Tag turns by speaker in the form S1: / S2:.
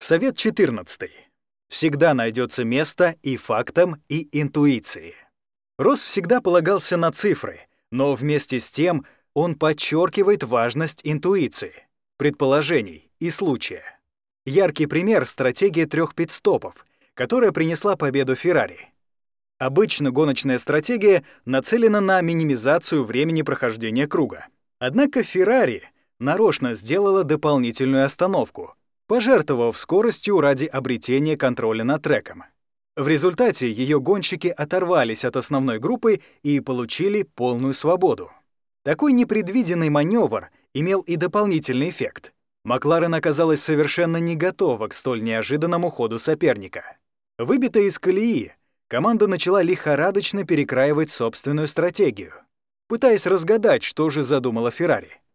S1: Совет 14. Всегда найдется место и фактам, и интуиции. Росс всегда полагался на цифры, но вместе с тем он подчеркивает важность интуиции, предположений и случая. Яркий пример — стратегия 3 пит-стопов, которая принесла победу Феррари. Обычно гоночная стратегия нацелена на минимизацию времени прохождения круга. Однако Феррари нарочно сделала дополнительную остановку, пожертвовав скоростью ради обретения контроля над треком. В результате ее гонщики оторвались от основной группы и получили полную свободу. Такой непредвиденный маневр имел и дополнительный эффект. Макларен оказалась совершенно не готова к столь неожиданному ходу соперника. Выбитая из колеи, команда начала лихорадочно перекраивать собственную стратегию, пытаясь разгадать, что же задумала Феррари.